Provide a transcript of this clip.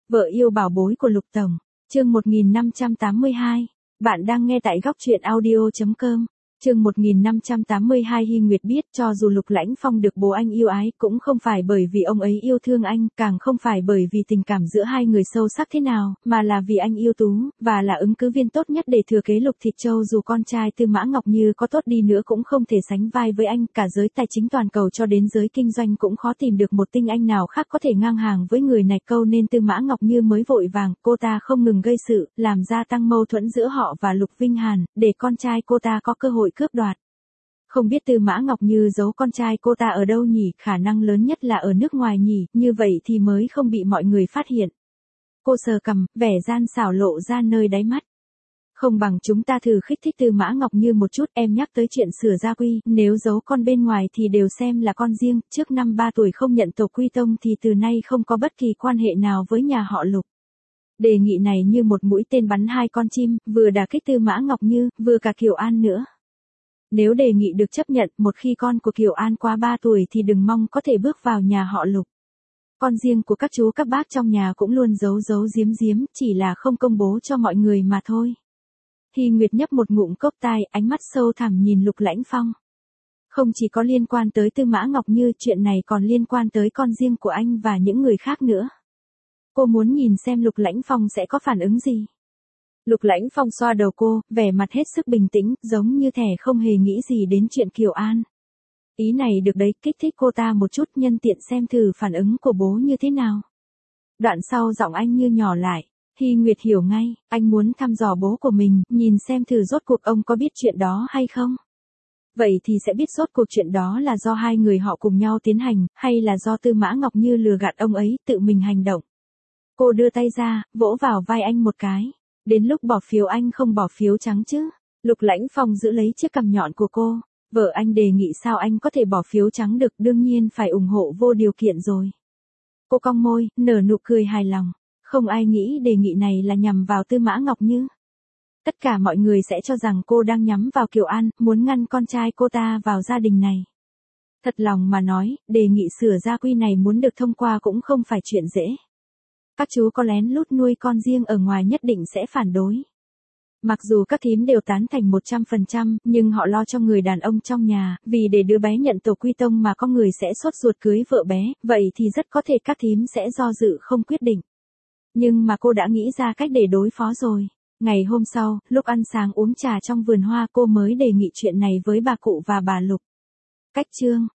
Vợ yêu bảo bối của Lục Tổng, chương 1582. Bạn đang nghe tại góc truyện audio.com. Chương 1582. Hy Nguyệt biết cho dù Lục Lãnh Phong được bố anh yêu ái cũng không phải bởi vì ông ấy yêu thương anh, càng không phải bởi vì tình cảm giữa hai người sâu sắc thế nào, mà là vì anh yêu Tú, và là ứng cử viên tốt nhất để thừa kế Lục Thịt Châu. Dù con trai Tư Mã Ngọc Như có tốt đi nữa cũng không thể sánh vai với anh, cả giới tài chính toàn cầu cho đến giới kinh doanh cũng khó tìm được một tinh anh nào khác có thể ngang hàng với người này, câu nên Tư Mã Ngọc Như mới vội vàng, cô ta không ngừng gây sự, làm gia tăng mâu thuẫn giữa họ và Lục Vinh Hàn, để con trai cô ta có cơ hội cướp đoạt. Không biết Tư Mã Ngọc Như giấu con trai cô ta ở đâu nhỉ, khả năng lớn nhất là ở nước ngoài nhỉ, như vậy thì mới không bị mọi người phát hiện. Cô sờ cằm, vẻ gian xảo lộ ra nơi đáy mắt. Không bằng chúng ta thử kích thích Tư Mã Ngọc Như một chút, em nhắc tới chuyện sửa gia quy, nếu giấu con bên ngoài thì đều xem là con riêng, trước năm 3 tuổi không nhận tổ quy tông thì từ nay không có bất kỳ quan hệ nào với nhà họ Lục. Đề nghị này như một mũi tên bắn hai con chim, vừa đả kích Tư Mã Ngọc Như, vừa cả Kiều An nữa. Nếu đề nghị được chấp nhận, một khi con của Kiều An qua 3 tuổi thì đừng mong có thể bước vào nhà họ Lục. Con riêng của các chú các bác trong nhà cũng luôn giấu giấu giếm giếm, chỉ là không công bố cho mọi người mà thôi. Hy Nguyệt nhấp một ngụm cốc tai, ánh mắt sâu thẳm nhìn Lục Lãnh Phong. Không chỉ có liên quan tới Tư Mã Ngọc Như, chuyện này còn liên quan tới con riêng của anh và những người khác nữa. Cô muốn nhìn xem Lục Lãnh Phong sẽ có phản ứng gì. Lục Lãnh Phong xoa đầu cô, vẻ mặt hết sức bình tĩnh, giống như thể không hề nghĩ gì đến chuyện Kiều An. Ý này được đấy, kích thích cô ta một chút, nhân tiện xem thử phản ứng của bố như thế nào. Đoạn sau giọng anh như nhỏ lại. Hy Nguyệt hiểu ngay, anh muốn thăm dò bố của mình, nhìn xem thử rốt cuộc ông có biết chuyện đó hay không. Vậy thì sẽ biết rốt cuộc chuyện đó là do hai người họ cùng nhau tiến hành, hay là do Tư Mã Ngọc Như lừa gạt ông ấy, tự mình hành động. Cô đưa tay ra, vỗ vào vai anh một cái. Đến lúc bỏ phiếu anh không bỏ phiếu trắng chứ. Lục Lãnh Phong giữ lấy chiếc cằm nhọn của cô. Vợ anh đề nghị sao anh có thể bỏ phiếu trắng được, đương nhiên phải ủng hộ vô điều kiện rồi. Cô cong môi, nở nụ cười hài lòng. Không ai nghĩ đề nghị này là nhằm vào Tư Mã Ngọc Như. Tất cả mọi người sẽ cho rằng cô đang nhắm vào Kiều An, muốn ngăn con trai cô ta vào gia đình này. Thật lòng mà nói, đề nghị sửa gia quy này muốn được thông qua cũng không phải chuyện dễ. Các chú có lén lút nuôi con riêng ở ngoài nhất định sẽ phản đối. Mặc dù các thím đều tán thành 100%, nhưng họ lo cho người đàn ông trong nhà, vì để đứa bé nhận tổ quy tông mà có người sẽ sốt ruột cưới vợ bé, vậy thì rất có thể các thím sẽ do dự không quyết định. Nhưng mà cô đã nghĩ ra cách để đối phó rồi. Ngày hôm sau, lúc ăn sáng uống trà trong vườn hoa, cô mới đề nghị chuyện này với bà cụ và bà Lục. Cách chương